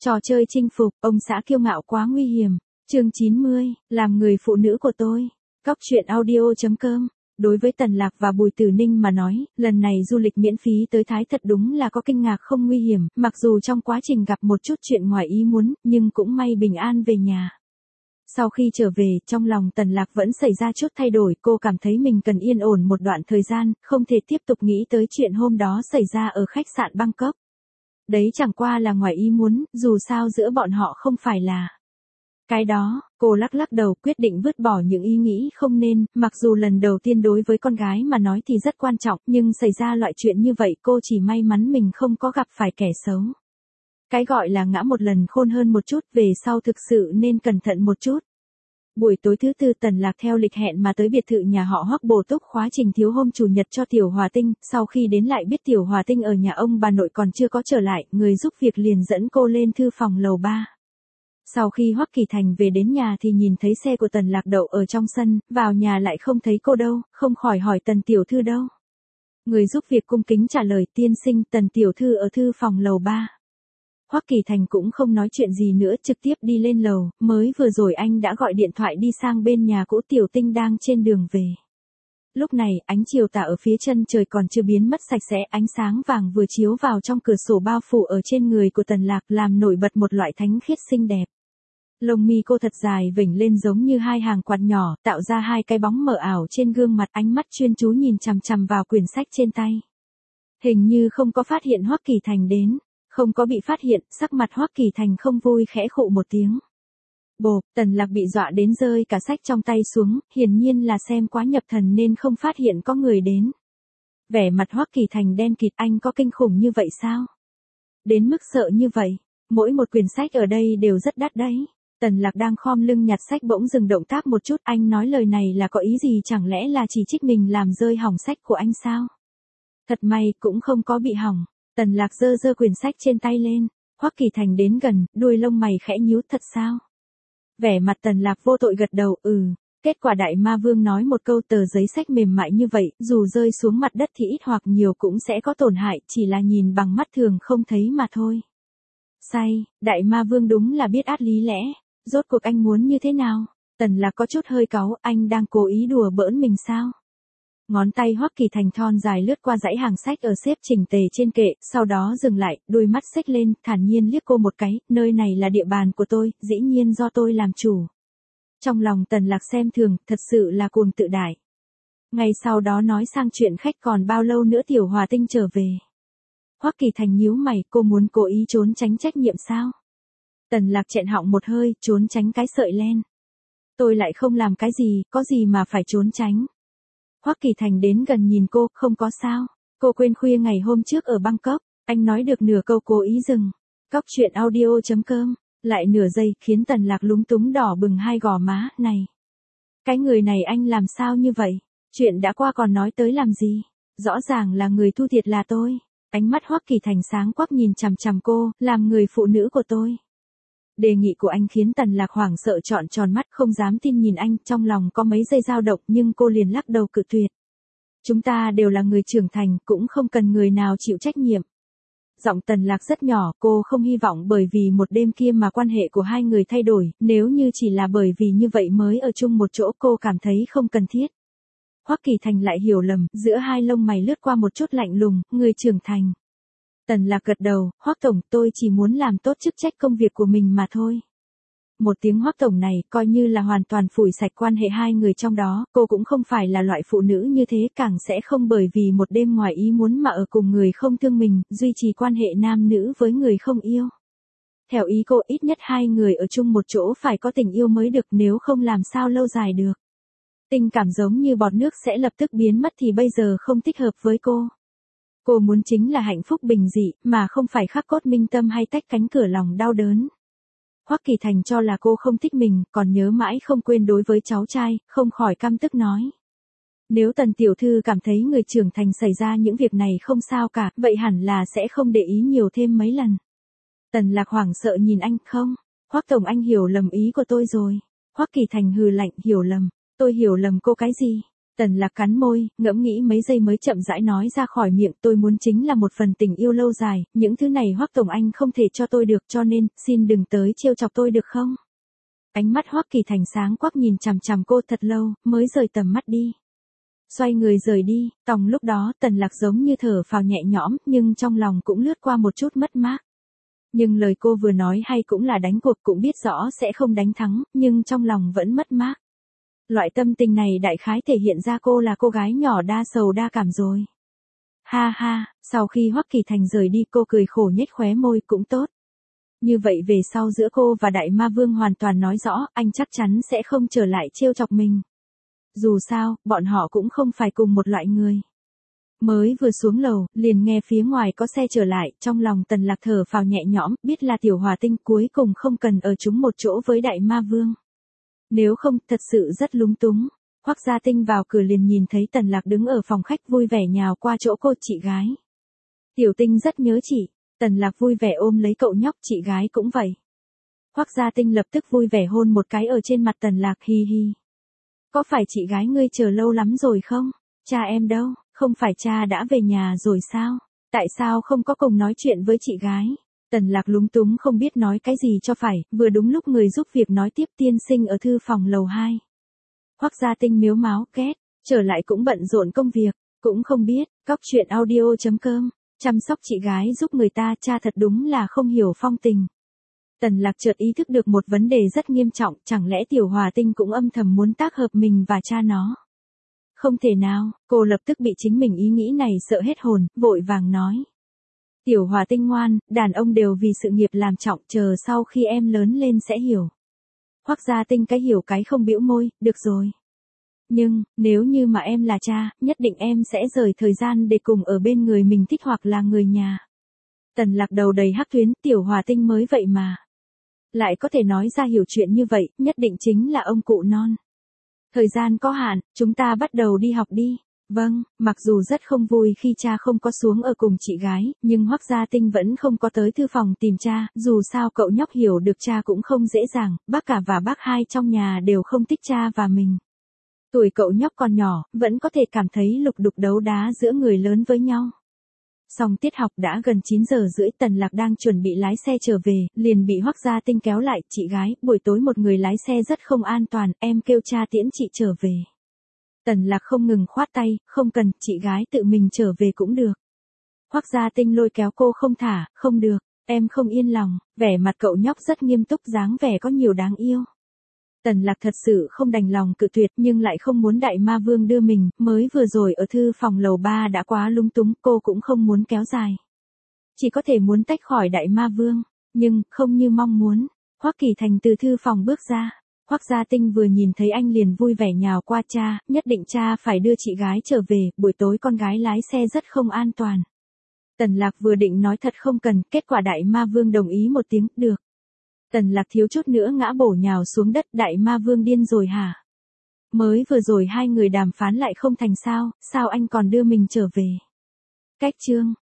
Trò chơi chinh phục, ông xã kiêu ngạo quá nguy hiểm. Chương 90, làm người phụ nữ của tôi. Cóc truyện audio.com. Đối với Tần Lạc và Bùi Tử Ninh mà nói, lần này du lịch miễn phí tới Thái thật đúng là có kinh ngạc không nguy hiểm, mặc dù trong quá trình gặp một chút chuyện ngoài ý muốn, nhưng cũng may bình an về nhà. Sau khi trở về, trong lòng Tần Lạc vẫn xảy ra chút thay đổi, cô cảm thấy mình cần yên ổn một đoạn thời gian, không thể tiếp tục nghĩ tới chuyện hôm đó xảy ra ở khách sạn Bangkok. Đấy chẳng qua là ngoài ý muốn, dù sao giữa bọn họ không phải là cái đó. Cô lắc lắc đầu quyết định vứt bỏ những ý nghĩ không nên, mặc dù lần đầu tiên đối với con gái mà nói thì rất quan trọng, nhưng xảy ra loại chuyện như vậy cô chỉ may mắn mình không có gặp phải kẻ xấu. Cái gọi là ngã một lần khôn hơn một chút, về sau thực sự nên cẩn thận một chút. Buổi tối thứ tư Tần Lạc theo lịch hẹn mà tới biệt thự nhà họ Hoắc bổ túc khóa trình thiếu hôm chủ nhật cho Tiểu Hòa Tinh, sau khi đến lại biết Tiểu Hòa Tinh ở nhà ông bà nội còn chưa có trở lại, người giúp việc liền dẫn cô lên thư phòng lầu 3. Sau khi Hoắc Kỳ Thành về đến nhà thì nhìn thấy xe của Tần Lạc đậu ở trong sân, vào nhà lại không thấy cô đâu, không khỏi hỏi Tần tiểu thư đâu. Người giúp việc cung kính trả lời tiên sinh Tần tiểu thư ở thư phòng lầu 3. Hoắc Kỳ Thành cũng không nói chuyện gì nữa trực tiếp đi lên lầu, mới vừa rồi anh đã gọi điện thoại đi sang bên nhà cũ Tiểu Tinh đang trên đường về. Lúc này ánh chiều tà ở phía chân trời còn chưa biến mất sạch sẽ, ánh sáng vàng vừa chiếu vào trong cửa sổ bao phủ ở trên người của Tần Lạc làm nổi bật một loại thánh khiết xinh đẹp. Lông mi cô thật dài vểnh lên giống như hai hàng quạt nhỏ, tạo ra hai cái bóng mờ ảo trên gương mặt, ánh mắt chuyên chú nhìn chằm chằm vào quyển sách trên tay. Hình như không có phát hiện Hoắc Kỳ Thành đến. Không có bị phát hiện, sắc mặt Hoắc Kỳ Thành không vui khẽ khụ một tiếng. Bộp, Tần Lạc bị dọa đến rơi cả sách trong tay xuống, hiển nhiên là xem quá nhập thần nên không phát hiện có người đến. Vẻ mặt Hoắc Kỳ Thành đen kịt, anh có kinh khủng như vậy sao? Đến mức sợ như vậy, mỗi một quyển sách ở đây đều rất đắt đấy. Tần Lạc đang khom lưng nhặt sách bỗng dừng động tác một chút, anh nói lời này là có ý gì, chẳng lẽ là chỉ trích mình làm rơi hỏng sách của anh sao? Thật may cũng không có bị hỏng. Tần Lạc giơ quyển sách trên tay lên, Hoắc Kỳ Thành đến gần, đuôi lông mày khẽ nhíu, thật sao? Vẻ mặt Tần Lạc vô tội gật đầu, kết quả Đại Ma Vương nói một câu, tờ giấy sách mềm mại như vậy, dù rơi xuống mặt đất thì ít hoặc nhiều cũng sẽ có tổn hại, chỉ là nhìn bằng mắt thường không thấy mà thôi. Say, Đại Ma Vương đúng là biết át lý lẽ, rốt cuộc anh muốn như thế nào? Tần Lạc có chút hơi cáu, anh đang cố ý đùa bỡn mình sao? Ngón tay Hoắc Kỳ Thành thon dài lướt qua dãy hàng sách ở xếp chỉnh tề trên kệ, sau đó dừng lại, đôi mắt xếch lên, thản nhiên liếc cô một cái, nơi này là địa bàn của tôi, dĩ nhiên do tôi làm chủ. Trong lòng Tần Lạc xem thường, thật sự là cuồng tự đại. Ngay sau đó nói sang chuyện khách, còn bao lâu nữa Tiểu Hòa Tinh trở về. Hoắc Kỳ Thành nhíu mày, cô muốn cố ý trốn tránh trách nhiệm sao? Tần Lạc chẹn họng một hơi, trốn tránh cái sợi len. Tôi lại không làm cái gì, có gì mà phải trốn tránh. Hoắc Kỳ Thành đến gần nhìn cô, không có sao. Cô quên khuya ngày hôm trước ở Bangkok. Anh nói được nửa câu cố ý dừng. Cóc truyện audio.com. Lại nửa giây khiến Tần Lạc lúng túng đỏ bừng hai gò má, này. Cái người này anh làm sao như vậy? Chuyện đã qua còn nói tới làm gì? Rõ ràng là người thu thiệt là tôi. Ánh mắt Hoắc Kỳ Thành sáng quắc nhìn chằm chằm cô, làm người phụ nữ của tôi. Đề nghị của anh khiến Tần Lạc hoảng sợ trọn tròn mắt, không dám tin nhìn anh, trong lòng có mấy giây dao động nhưng cô liền lắc đầu cự tuyệt. Chúng ta đều là người trưởng thành, cũng không cần người nào chịu trách nhiệm. Giọng Tần Lạc rất nhỏ, cô không hy vọng bởi vì một đêm kia mà quan hệ của hai người thay đổi, nếu như chỉ là bởi vì như vậy mới ở chung một chỗ cô cảm thấy không cần thiết. Hoắc Kỳ Thành lại hiểu lầm, giữa hai lông mày lướt qua một chút lạnh lùng, người trưởng thành. Tần Lạc gật đầu, Hoắc tổng, tôi chỉ muốn làm tốt chức trách công việc của mình mà thôi. Một tiếng Hoắc tổng này coi như là hoàn toàn phủi sạch quan hệ hai người trong đó, cô cũng không phải là loại phụ nữ như thế, càng sẽ không bởi vì một đêm ngoài ý muốn mà ở cùng người không thương mình, duy trì quan hệ nam nữ với người không yêu. Theo ý cô, ít nhất hai người ở chung một chỗ phải có tình yêu mới được, nếu không làm sao lâu dài được. Tình cảm giống như bọt nước sẽ lập tức biến mất thì bây giờ không thích hợp với cô. Cô muốn chính là hạnh phúc bình dị, mà không phải khắc cốt minh tâm hay tách cánh cửa lòng đau đớn. Hoắc Kỳ Thành cho là cô không thích mình, còn nhớ mãi không quên đối với cháu trai, không khỏi căm tức nói. Nếu Tần tiểu thư cảm thấy người trưởng thành xảy ra những việc này không sao cả, vậy hẳn là sẽ không để ý nhiều thêm mấy lần. Tần Lạc hoảng sợ nhìn anh, không, Hoắc tổng anh hiểu lầm ý của tôi rồi. Hoắc Kỳ Thành hừ lạnh, hiểu lầm, tôi hiểu lầm cô cái gì? Tần Lạc cắn môi, ngẫm nghĩ mấy giây mới chậm rãi nói ra khỏi miệng, tôi muốn chính là một phần tình yêu lâu dài, những thứ này Hoắc Tổng Anh không thể cho tôi được, cho nên, xin đừng tới trêu chọc tôi được không? Ánh mắt Hoắc Kỳ Thành sáng quắc nhìn chằm chằm cô thật lâu, mới rời tầm mắt đi. Xoay người rời đi, tòng lúc đó Tần Lạc giống như thở phào nhẹ nhõm, nhưng trong lòng cũng lướt qua một chút mất mát. Nhưng lời cô vừa nói hay cũng là đánh cuộc, cũng biết rõ sẽ không đánh thắng, nhưng trong lòng vẫn mất mát. Loại tâm tình này đại khái thể hiện ra cô là cô gái nhỏ đa sầu đa cảm rồi. Ha ha, sau khi Hoắc Kỳ Thành rời đi cô cười khổ nhếch khóe môi, cũng tốt. Như vậy về sau giữa cô và Đại Ma Vương hoàn toàn nói rõ, anh chắc chắn sẽ không trở lại trêu chọc mình. Dù sao, bọn họ cũng không phải cùng một loại người. Mới vừa xuống lầu, liền nghe phía ngoài có xe trở lại, trong lòng Tần Lạc thở phào nhẹ nhõm, biết là Tiểu Hòa Tinh cuối cùng không cần ở chung một chỗ với Đại Ma Vương. Nếu không, thật sự rất lúng túng. Hoắc Gia Tinh vào cửa liền nhìn thấy Tần Lạc đứng ở phòng khách vui vẻ nhào qua chỗ cô, chị gái. Tiểu Tinh rất nhớ chị. Tần Lạc vui vẻ ôm lấy cậu nhóc, chị gái cũng vậy. Hoắc Gia Tinh lập tức vui vẻ hôn một cái ở trên mặt Tần Lạc, hi hi. Có phải chị gái ngươi chờ lâu lắm rồi không? Cha em đâu, không phải cha đã về nhà rồi sao? Tại sao không có cùng nói chuyện với chị gái? Tần Lạc lúng túng không biết nói cái gì cho phải, vừa đúng lúc người giúp việc nói tiếp, tiên sinh ở thư phòng lầu 2. Hoắc Gia Tinh miếu máu, ghét, trở lại cũng bận rộn công việc, cũng không biết, cóc truyện audio.com, chăm sóc chị gái giúp người ta, cha thật đúng là không hiểu phong tình. Tần Lạc chợt ý thức được một vấn đề rất nghiêm trọng, chẳng lẽ Tiểu Hòa Tinh cũng âm thầm muốn tác hợp mình và cha nó? Không thể nào, cô lập tức bị chính mình ý nghĩ này sợ hết hồn, vội vàng nói. Tiểu Hòa Tinh ngoan, đàn ông đều vì sự nghiệp làm trọng, chờ sau khi em lớn lên sẽ hiểu. Hoắc Gia Tinh cái hiểu cái không, bĩu môi, được rồi. Nhưng, nếu như mà em là cha, nhất định em sẽ rời thời gian để cùng ở bên người mình thích hoặc là người nhà. Tần Lạc đầu đầy hắc tuyến, Tiểu Hòa Tinh mới vậy mà. Lại có thể nói ra hiểu chuyện như vậy, nhất định chính là ông cụ non. Thời gian có hạn, chúng ta bắt đầu đi học đi. Vâng, mặc dù rất không vui khi cha không có xuống ở cùng chị gái, nhưng Hoắc Gia Tinh vẫn không có tới thư phòng tìm cha, dù sao cậu nhóc hiểu được cha cũng không dễ dàng, bác cả và bác hai trong nhà đều không thích cha và mình. Tuổi cậu nhóc còn nhỏ, vẫn có thể cảm thấy lục đục đấu đá giữa người lớn với nhau. Xong tiết học đã gần 9 giờ rưỡi, Tần Lạc đang chuẩn bị lái xe trở về, liền bị Hoắc Gia Tinh kéo lại, chị gái, buổi tối một người lái xe rất không an toàn, em kêu cha tiễn chị trở về. Tần Lạc không ngừng khoát tay, không cần, chị gái tự mình trở về cũng được. Hoắc Gia Tinh lôi kéo cô không thả, không được, em không yên lòng, vẻ mặt cậu nhóc rất nghiêm túc, dáng vẻ có nhiều đáng yêu. Tần Lạc thật sự không đành lòng cự tuyệt, nhưng lại không muốn Đại Ma Vương đưa mình, mới vừa rồi ở thư phòng lầu 3 đã quá lung túng, cô cũng không muốn kéo dài. Chỉ có thể muốn tách khỏi Đại Ma Vương, nhưng, không như mong muốn. Hoắc Kỳ Thành từ thư phòng bước ra. Hoắc Gia Tinh vừa nhìn thấy anh liền vui vẻ nhào qua cha, nhất định cha phải đưa chị gái trở về, buổi tối con gái lái xe rất không an toàn. Tần Lạc vừa định nói thật không cần, kết quả Đại Ma Vương đồng ý một tiếng, được. Tần Lạc thiếu chút nữa ngã bổ nhào xuống đất, Đại Ma Vương điên rồi hả? Mới vừa rồi hai người đàm phán lại không thành sao anh còn đưa mình trở về. Cách chương